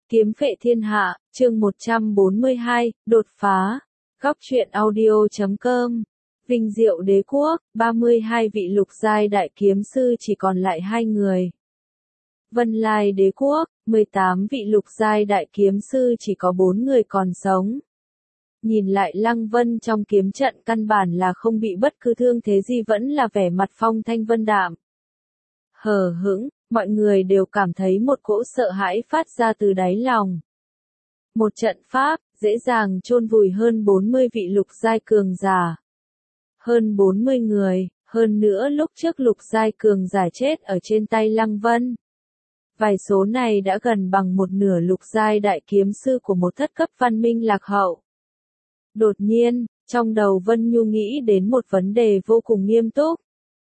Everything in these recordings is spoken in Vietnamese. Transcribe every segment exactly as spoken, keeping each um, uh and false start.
Kiếm phệ thiên hạ, chương một trăm bốn mươi hai, đột phá. Góc truyện audio chấm com. Vinh Diệu Đế Quốc, ba mươi hai vị lục giai đại kiếm sư chỉ còn lại hai người. Vân Lai Đế Quốc, mười tám vị lục giai đại kiếm sư chỉ có bốn người còn sống. Nhìn lại Lăng Vân trong kiếm trận căn bản là không bị bất cứ thương thế gì, vẫn là vẻ mặt phong thanh vân đạm. Hờ hững, mọi người đều cảm thấy một cỗ sợ hãi phát ra từ đáy lòng. Một trận pháp, dễ dàng chôn vùi hơn bốn mươi vị lục giai cường giả. Hơn bốn mươi người, hơn nữa lúc trước lục giai cường giả chết ở trên tay Lăng Vân. Vài số này đã gần bằng một nửa lục giai đại kiếm sư của một thất cấp văn minh lạc hậu. Đột nhiên, trong đầu Vân Nhu nghĩ đến một vấn đề vô cùng nghiêm túc.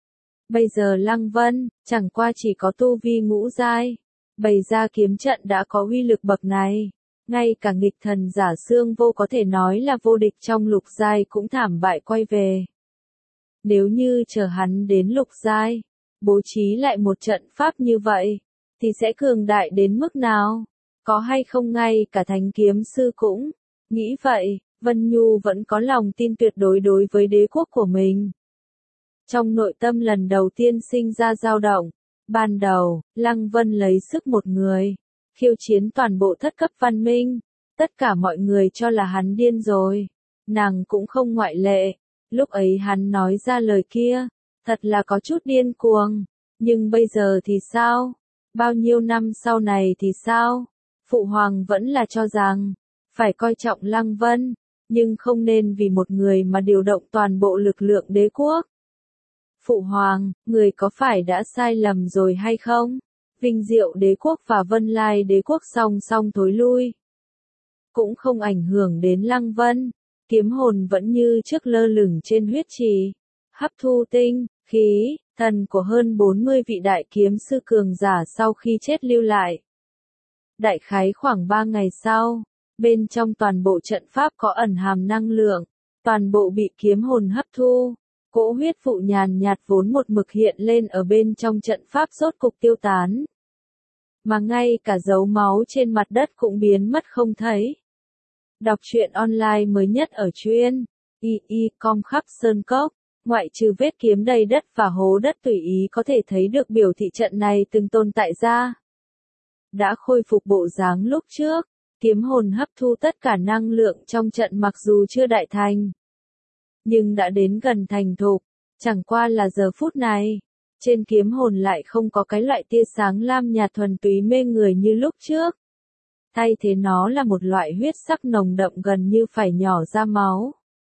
Bây giờ Lăng Vân, chẳng qua chỉ có tu vi ngũ giai, bày ra kiếm trận đã có uy lực bậc này. Ngay cả nghịch thần giả xương vô có thể nói là vô địch trong lục giai cũng thảm bại quay về. Nếu như chờ hắn đến lục giai, bố trí lại một trận pháp như vậy, thì sẽ cường đại đến mức nào? Có hay không ngay cả thánh kiếm sư cũng nghĩ vậy, Vân Nhu vẫn có lòng tin tuyệt đối đối với đế quốc của mình. Trong nội tâm lần đầu tiên sinh ra dao động. Ban đầu, Lăng Vân lấy sức một người, khiêu chiến toàn bộ thất cấp văn minh. Tất cả mọi người cho là hắn điên rồi. Nàng cũng không ngoại lệ. Lúc ấy hắn nói ra lời kia, thật là có chút điên cuồng. Nhưng bây giờ thì sao? Bao nhiêu năm sau này thì sao? Phụ hoàng vẫn là cho rằng, phải coi trọng Lăng Vân, nhưng không nên vì một người mà điều động toàn bộ lực lượng đế quốc. Phụ hoàng, người có phải đã sai lầm rồi hay không? Vinh Diệu Đế Quốc và Vân Lai Đế Quốc song song thối lui. Cũng không ảnh hưởng đến Lăng Vân. Kiếm hồn vẫn như trước lơ lửng trên huyết trì. Hấp thu tinh, khí, thần của hơn bốn mươi vị đại kiếm sư cường giả sau khi chết lưu lại. Đại khái khoảng ba ngày sau, bên trong toàn bộ trận pháp có ẩn hàm năng lượng. Toàn bộ bị kiếm hồn hấp thu. Cỗ huyết vụ nhàn nhạt vốn một mực hiện lên ở bên trong trận pháp rốt cục tiêu tán. Mà ngay cả dấu máu trên mặt đất cũng biến mất không thấy. Đọc truyện online mới nhất ở truyện i i chấm com khắp sơn cốc, ngoại trừ vết kiếm đầy đất và hố đất tùy ý có thể thấy được biểu thị trận này từng tồn tại ra. Đã khôi phục bộ dáng lúc trước, kiếm hồn hấp thu tất cả năng lượng trong trận mặc dù chưa đại thành. Nhưng đã đến gần thành thục, chẳng qua là giờ phút này, trên kiếm hồn lại không có cái loại tia sáng lam nhạt thuần túy mê người như lúc trước. Thay thế nó là một loại huyết sắc nồng đậm gần như phải nhỏ ra máu.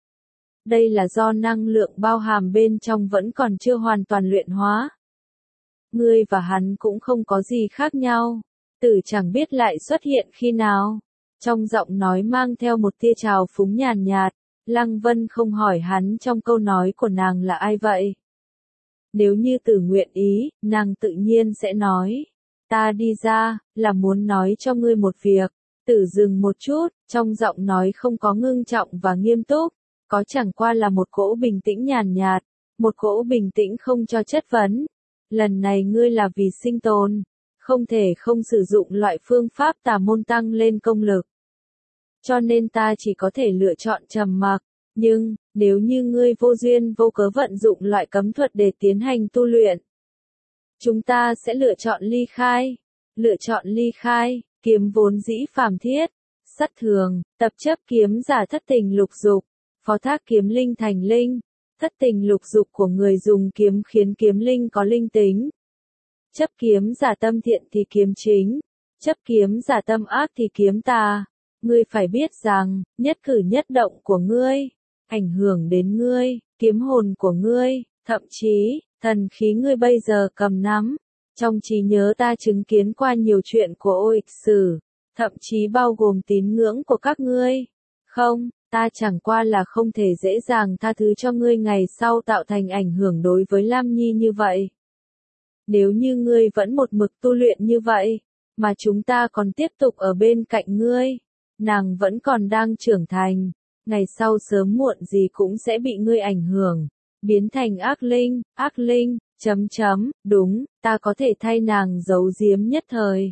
Đây là do năng lượng bao hàm bên trong vẫn còn chưa hoàn toàn luyện hóa. Ngươi và hắn cũng không có gì khác nhau, tử chẳng biết lại xuất hiện khi nào. Trong giọng nói mang theo một tia trào phúng nhàn nhạt. Lăng Vân không hỏi hắn trong câu nói của nàng là ai vậy. Nếu như tử nguyện ý, nàng tự nhiên sẽ nói. Ta đi ra, là muốn nói cho ngươi một việc. Tử dừng một chút, trong giọng nói không có ngưng trọng và nghiêm túc. Có chẳng qua là một cỗ bình tĩnh nhàn nhạt. Một cỗ bình tĩnh không cho chất vấn. Lần này ngươi là vì sinh tồn. Không thể không sử dụng loại phương pháp tà môn tăng lên công lực. Cho nên ta chỉ có thể lựa chọn trầm mặc, nhưng, nếu như ngươi vô duyên vô cớ vận dụng loại cấm thuật để tiến hành tu luyện, chúng ta sẽ lựa chọn ly khai. Lựa chọn ly khai, kiếm vốn dĩ phàm thiết, sắt thường, tập chấp kiếm giả thất tình lục dục, phó thác kiếm linh thành linh, thất tình lục dục của người dùng kiếm khiến kiếm linh có linh tính. Chấp kiếm giả tâm thiện thì kiếm chính, chấp kiếm giả tâm ác thì kiếm tà. Ngươi phải biết rằng, nhất cử nhất động của ngươi, ảnh hưởng đến ngươi, kiếm hồn của ngươi, thậm chí, thần khí ngươi bây giờ cầm nắm. Trong trí nhớ ta chứng kiến qua nhiều chuyện của ô ịch sử, thậm chí bao gồm tín ngưỡng của các ngươi. Không, ta chẳng qua là không thể dễ dàng tha thứ cho ngươi ngày sau tạo thành ảnh hưởng đối với Lam Nhi như vậy. Nếu như ngươi vẫn một mực tu luyện như vậy, mà chúng ta còn tiếp tục ở bên cạnh ngươi. Nàng vẫn còn đang trưởng thành, ngày sau sớm muộn gì cũng sẽ bị ngươi ảnh hưởng, biến thành ác linh, ác linh, chấm chấm, đúng, ta có thể thay nàng giấu giếm nhất thời,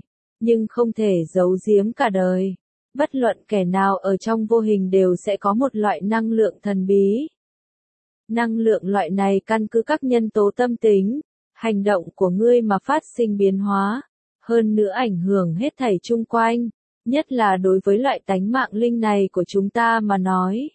nhưng không thể giấu giếm cả đời. Bất luận kẻ nào ở trong vô hình đều sẽ có một loại năng lượng thần bí. Năng lượng loại này căn cứ các nhân tố tâm tính, hành động của ngươi mà phát sinh biến hóa, hơn nữa ảnh hưởng hết thảy chung quanh, nhất là đối với loại tánh mạng linh này của chúng ta mà nói.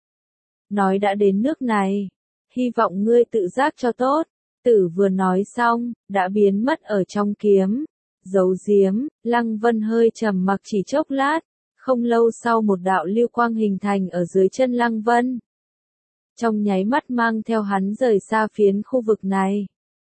Nói đã đến nước này, hy vọng ngươi tự giác cho tốt. Tử vừa nói xong, đã biến mất ở trong kiếm. Giấu giếm, Lăng Vân hơi trầm mặc chỉ chốc lát, không lâu sau một đạo lưu quang hình thành ở dưới chân Lăng Vân. Trong nháy mắt mang theo hắn rời xa phiến khu vực này.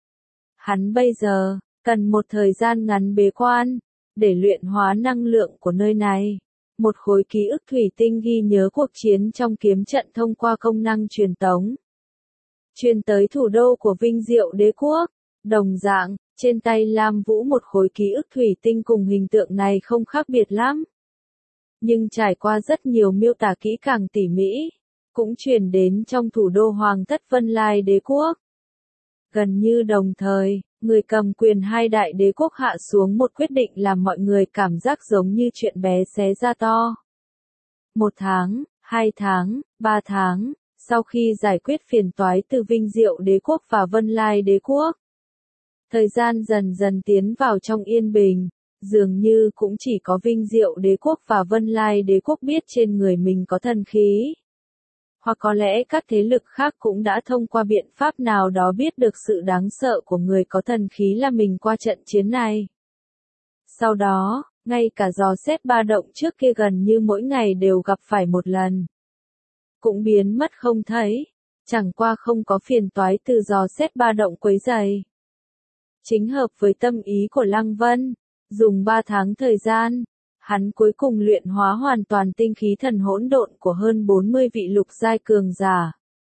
Hắn bây giờ, cần một thời gian ngắn bế quan, để luyện hóa năng lượng của nơi này. Một khối ký ức thủy tinh ghi nhớ cuộc chiến trong kiếm trận thông qua công năng truyền tống. Truyền tới thủ đô của Vinh Diệu Đế Quốc. Đồng dạng, trên tay Lam Vũ một khối ký ức thủy tinh cùng hình tượng này không khác biệt lắm. Nhưng trải qua rất nhiều miêu tả kỹ càng tỉ mỉ, cũng truyền đến trong thủ đô Hoàng thất Vân Lai Đế Quốc. Gần như đồng thời, người cầm quyền hai đại đế quốc hạ xuống một quyết định làm mọi người cảm giác giống như chuyện bé xé ra to. Một tháng, hai tháng, ba tháng, sau khi giải quyết phiền toái từ Vinh Diệu Đế Quốc và Vân Lai Đế Quốc, thời gian dần dần tiến vào trong yên bình, dường như cũng chỉ có Vinh Diệu Đế Quốc và Vân Lai Đế Quốc biết trên người mình có thần khí. Hoặc có lẽ các thế lực khác cũng đã thông qua biện pháp nào đó biết được sự đáng sợ của người có thần khí là mình qua trận chiến này. Sau đó, ngay cả dò xét ba động trước kia gần như mỗi ngày đều gặp phải một lần, cũng biến mất không thấy, chẳng qua không có phiền toái từ dò xét ba động quấy rầy. Chính hợp với tâm ý của Lăng Vân, dùng ba tháng thời gian, hắn cuối cùng luyện hóa hoàn toàn tinh khí thần hỗn độn của hơn bốn mươi vị lục giai cường giả.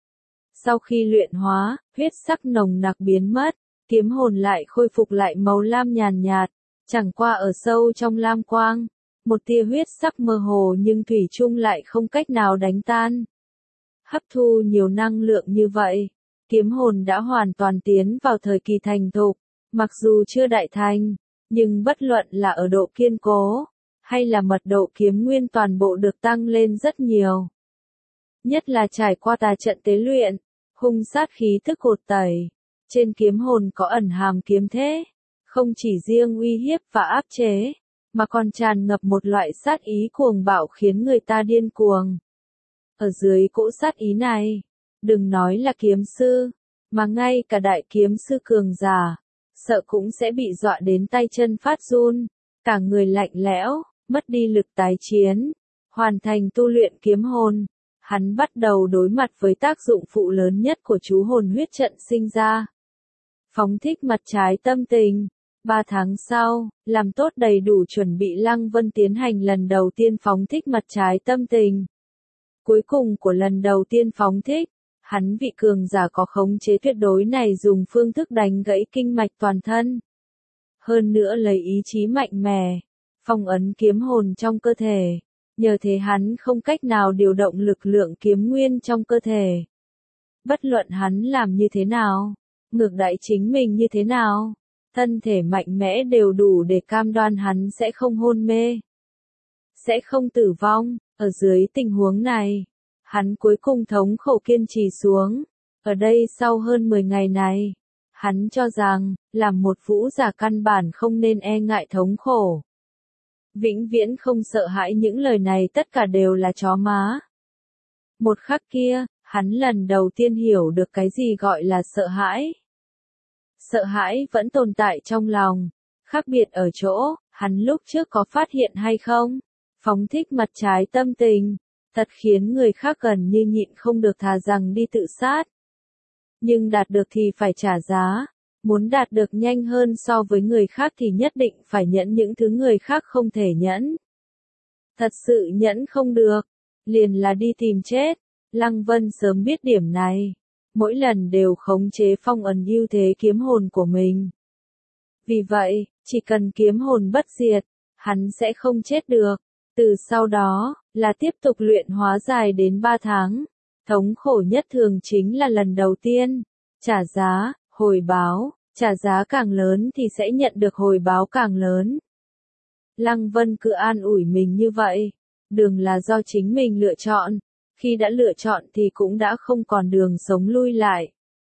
Sau khi luyện hóa, huyết sắc nồng nặc biến mất, kiếm hồn lại khôi phục lại màu lam nhàn nhạt, chẳng qua ở sâu trong lam quang, một tia huyết sắc mơ hồ nhưng thủy chung lại không cách nào đánh tan. Hấp thu nhiều năng lượng như vậy, kiếm hồn đã hoàn toàn tiến vào thời kỳ thành thục, mặc dù chưa đại thành, nhưng bất luận là ở độ kiên cố, hay là mật độ kiếm nguyên toàn bộ được tăng lên rất nhiều. Nhất là trải qua tà trận tế luyện, hung sát khí thức cột tẩy, trên kiếm hồn có ẩn hàm kiếm thế, không chỉ riêng uy hiếp và áp chế, mà còn tràn ngập một loại sát ý cuồng bạo khiến người ta điên cuồng. Ở dưới cỗ sát ý này, đừng nói là kiếm sư, mà ngay cả đại kiếm sư cường giả, sợ cũng sẽ bị dọa đến tay chân phát run, cả người lạnh lẽo, mất đi lực tái chiến, hoàn thành tu luyện kiếm hồn. Hắn bắt đầu đối mặt với tác dụng phụ lớn nhất của chú hồn huyết trận sinh ra. Phóng thích mặt trái tâm tình. Ba tháng sau, làm tốt đầy đủ chuẩn bị, Lăng Vân tiến hành lần đầu tiên phóng thích mặt trái tâm tình. Cuối cùng của lần đầu tiên phóng thích, hắn vị cường giả có khống chế tuyệt đối này dùng phương thức đánh gãy kinh mạch toàn thân. Hơn nữa lấy ý chí mạnh mẽ, phong ấn kiếm hồn trong cơ thể. Nhờ thế hắn không cách nào điều động lực lượng kiếm nguyên trong cơ thể. Bất luận hắn làm như thế nào, ngược đãi chính mình như thế nào, thân thể mạnh mẽ đều đủ để cam đoan hắn sẽ không hôn mê, sẽ không tử vong. Ở dưới tình huống này, hắn cuối cùng thống khổ kiên trì xuống. Ở đây sau hơn mười ngày này, hắn cho rằng, làm một vũ giả căn bản không nên e ngại thống khổ. Vĩnh viễn không sợ hãi, những lời này tất cả đều là chó má. Một khắc kia, hắn lần đầu tiên hiểu được cái gì gọi là sợ hãi. Sợ hãi vẫn tồn tại trong lòng, khác biệt ở chỗ, hắn lúc trước có phát hiện hay không, phóng thích mặt trái tâm tình, thật khiến người khác gần như nhịn không được thà rằng đi tự sát. Nhưng đạt được thì phải trả giá. Muốn đạt được nhanh hơn so với người khác thì nhất định phải nhẫn những thứ người khác không thể nhẫn. Thật sự nhẫn không được, liền là đi tìm chết. Lăng Vân sớm biết điểm này, mỗi lần đều khống chế phong ấn ưu thế kiếm hồn của mình. Vì vậy, chỉ cần kiếm hồn bất diệt, hắn sẽ không chết được. Từ sau đó, là tiếp tục luyện hóa dài đến ba tháng. Thống khổ nhất thường chính là lần đầu tiên. Trả giá, hồi báo. Trả giá càng lớn thì sẽ nhận được hồi báo càng lớn. Lăng Vân cứ an ủi mình như vậy. Đường là do chính mình lựa chọn. Khi đã lựa chọn thì cũng đã không còn đường sống lui lại.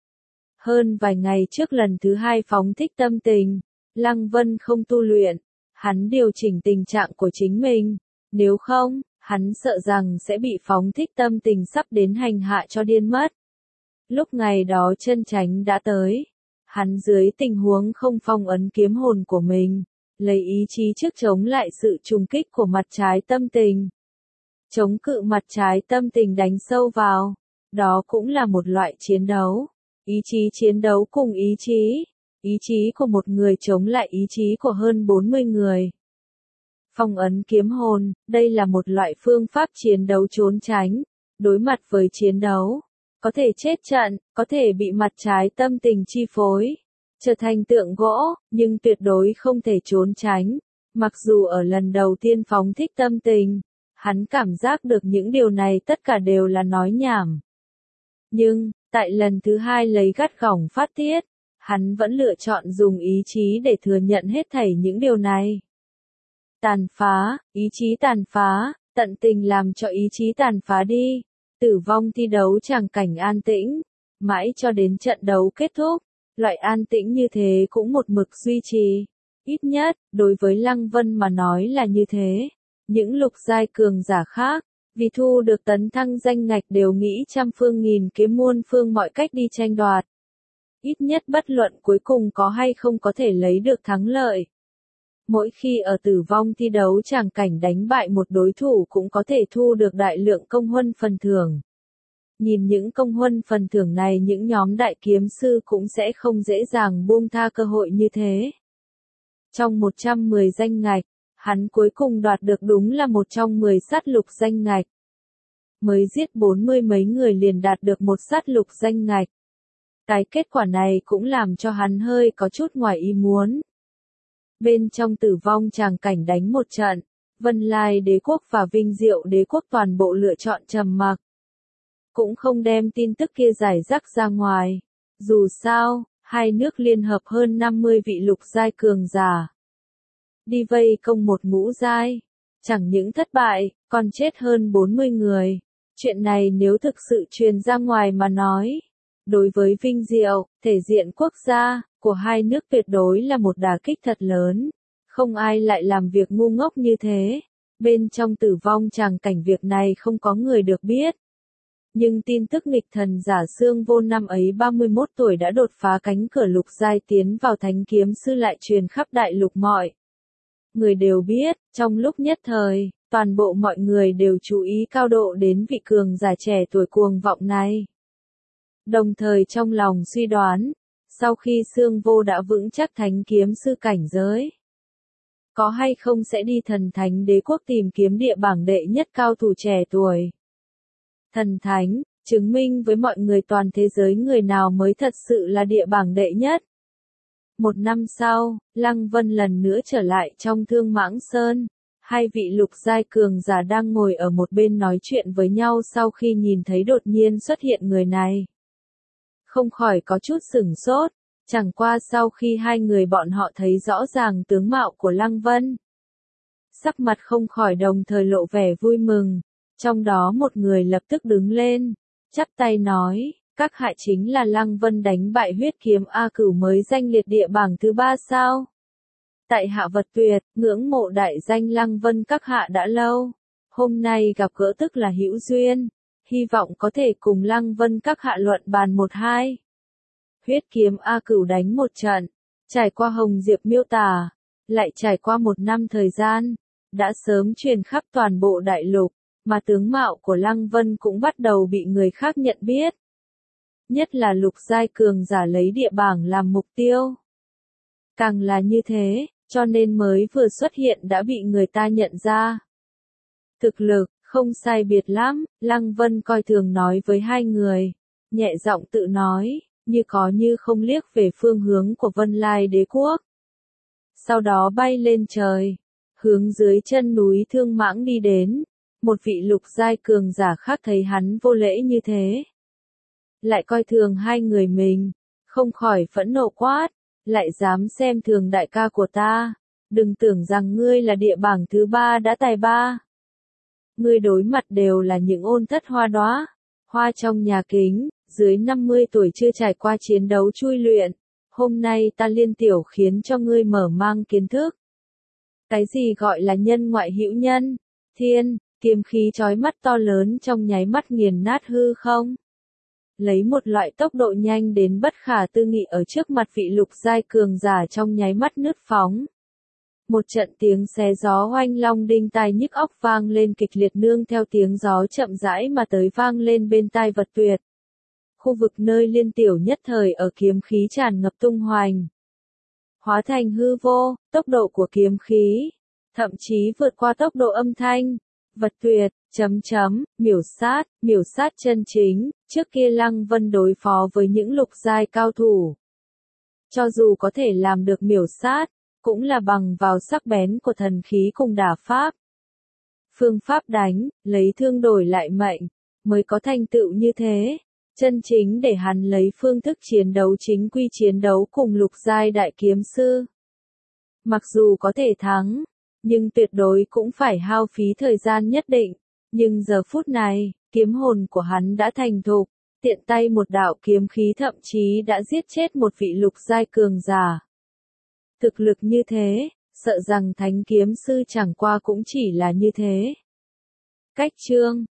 Hơn vài ngày trước lần thứ hai phóng thích tâm tình, Lăng Vân không tu luyện. Hắn điều chỉnh tình trạng của chính mình. Nếu không, hắn sợ rằng sẽ bị phóng thích tâm tình sắp đến hành hạ cho điên mất. Lúc ngày đó chân chánh đã tới. Hắn dưới tình huống không phong ấn kiếm hồn của mình, lấy ý chí trước chống lại sự trùng kích của mặt trái tâm tình. Chống cự mặt trái tâm tình đánh sâu vào. Đó cũng là một loại chiến đấu. Ý chí chiến đấu cùng ý chí. Ý chí của một người chống lại ý chí của hơn bốn mươi người. Phong ấn kiếm hồn, đây là một loại phương pháp chiến đấu trốn tránh. Đối mặt với chiến đấu, có thể chết trận, có thể bị mặt trái tâm tình chi phối, trở thành tượng gỗ, nhưng tuyệt đối không thể trốn tránh. Mặc dù ở lần đầu tiên phóng thích tâm tình, hắn cảm giác được những điều này tất cả đều là nói nhảm. Nhưng, tại lần thứ hai lấy gắt gỏng phát tiết, hắn vẫn lựa chọn dùng ý chí để thừa nhận hết thảy những điều này. Tàn phá, ý chí tàn phá, tận tình làm cho ý chí tàn phá đi. Tử vong thi đấu tràng cảnh an tĩnh, mãi cho đến trận đấu kết thúc, loại an tĩnh như thế cũng một mực duy trì. Ít nhất, đối với Lăng Vân mà nói là như thế. Những lục giai cường giả khác, vì thu được tấn thăng danh ngạch đều nghĩ trăm phương nghìn kế muôn phương mọi cách đi tranh đoạt. Ít nhất bất luận cuối cùng có hay không có thể lấy được thắng lợi. Mỗi khi ở tử vong thi đấu tràng cảnh đánh bại một đối thủ cũng có thể thu được đại lượng công huân phần thưởng. Nhìn những công huân phần thưởng này, những nhóm đại kiếm sư cũng sẽ không dễ dàng buông tha cơ hội như thế. Trong một trăm mười danh ngạch, hắn cuối cùng đoạt được đúng là một trong mười sát lục danh ngạch. Mới giết bốn mươi mấy người liền đạt được một sát lục danh ngạch. Cái kết quả này cũng làm cho hắn hơi có chút ngoài ý muốn. Bên trong tử vong tràng cảnh đánh một trận, Vân Lai đế quốc và Vinh Diệu đế quốc toàn bộ lựa chọn trầm mặc. Cũng không đem tin tức kia giải rác ra ngoài. Dù sao, hai nước liên hợp hơn năm mươi vị lục giai cường giả. Đi vây công một ngũ giai. Chẳng những thất bại, còn chết hơn bốn mươi người. Chuyện này nếu thực sự truyền ra ngoài mà nói. Đối với Vinh Diệu, thể diện quốc gia của hai nước tuyệt đối là một đả kích thật lớn. Không ai lại làm việc ngu ngốc như thế. Bên trong tử vong tràng cảnh việc này không có người được biết. Nhưng tin tức nghịch thần giả xương vô năm ấy ba mươi mốt tuổi đã đột phá cánh cửa lục giai tiến vào thánh kiếm sư lại truyền khắp đại lục mọi. Người đều biết, trong lúc nhất thời, toàn bộ mọi người đều chú ý cao độ đến vị cường giả trẻ tuổi cuồng vọng này. Đồng thời trong lòng suy đoán, sau khi xương vô đã vững chắc thánh kiếm sư cảnh giới, có hay không sẽ đi thần thánh đế quốc tìm kiếm địa bảng đệ nhất cao thủ trẻ tuổi. Thần thánh, chứng minh với mọi người toàn thế giới người nào mới thật sự là địa bảng đệ nhất. Một năm sau, Lăng Vân lần nữa trở lại trong Thương Mãng Sơn. Hai vị lục giai cường giả đang ngồi ở một bên nói chuyện với nhau sau khi nhìn thấy đột nhiên xuất hiện người này. Không khỏi có chút sửng sốt, chẳng qua sau khi hai người bọn họ thấy rõ ràng tướng mạo của Lăng Vân. Sắc mặt không khỏi đồng thời lộ vẻ vui mừng, trong đó một người lập tức đứng lên, chắp tay nói, các hạ chính là Lăng Vân đánh bại huyết kiếm A Cửu mới danh liệt địa bảng thứ ba sao? Tại hạ vật tuyệt, ngưỡng mộ đại danh Lăng Vân các hạ đã lâu, hôm nay gặp gỡ tức là hữu duyên. Hy vọng có thể cùng Lăng Vân các hạ luận bàn một hai. Huyết kiếm A Cửu đánh một trận, trải qua Hồng Diệp miêu tả, lại trải qua một năm thời gian, đã sớm truyền khắp toàn bộ đại lục, mà tướng mạo của Lăng Vân cũng bắt đầu bị người khác nhận biết. Nhất là lục giai cường giả lấy địa bảng làm mục tiêu. Càng là như thế, cho nên mới vừa xuất hiện đã bị người ta nhận ra. Thực lực, không sai biệt lắm, Lăng Vân coi thường nói với hai người, nhẹ giọng tự nói, như có như không liếc về phương hướng của Vân Lai đế quốc. Sau đó bay lên trời, hướng dưới chân núi Thương Mãng đi đến, một vị lục giai cường giả khác thấy hắn vô lễ như thế. Lại coi thường hai người mình, không khỏi phẫn nộ quát, lại dám xem thường đại ca của ta, Đừng tưởng rằng ngươi là địa bảng thứ ba đã tài ba. Ngươi đối mặt đều là những ôn thất hoa đóa, hoa trong nhà kính, dưới năm mươi tuổi chưa trải qua chiến đấu chui luyện. Hôm nay ta liên tiểu khiến cho ngươi mở mang kiến thức. Cái gì gọi là nhân ngoại hữu nhân? Thiên, kiếm khí chói mắt to lớn trong nháy mắt nghiền nát hư không. Lấy một loại tốc độ nhanh đến bất khả tư nghị ở trước mặt vị lục giai cường giả trong nháy mắt nứt phóng. Một trận tiếng xé gió oanh long đinh tai nhức óc vang lên kịch liệt nương theo tiếng gió chậm rãi mà tới vang lên bên tai Vật Tuyệt. Khu vực nơi liên tiểu nhất thời ở kiếm khí tràn ngập tung hoành. Hóa thành hư vô, tốc độ của kiếm khí, thậm chí vượt qua tốc độ âm thanh. Vật Tuyệt, chấm chấm, miểu sát, miểu sát chân chính, trước kia Lăng Vân đối phó với những lục giai cao thủ. Cho dù có thể làm được miểu sát, cũng là bằng vào sắc bén của thần khí cùng đả pháp. Phương pháp đánh, lấy thương đổi lại mệnh, mới có thành tựu như thế. Chân chính để hắn lấy phương thức chiến đấu chính quy chiến đấu cùng lục giai đại kiếm sư. Mặc dù có thể thắng, nhưng tuyệt đối cũng phải hao phí thời gian nhất định. Nhưng giờ phút này, kiếm hồn của hắn đã thành thục, tiện tay một đạo kiếm khí thậm chí đã giết chết một vị lục giai cường giả. Thực lực như thế, sợ rằng thánh kiếm sư chẳng qua cũng chỉ là như thế. Cách chương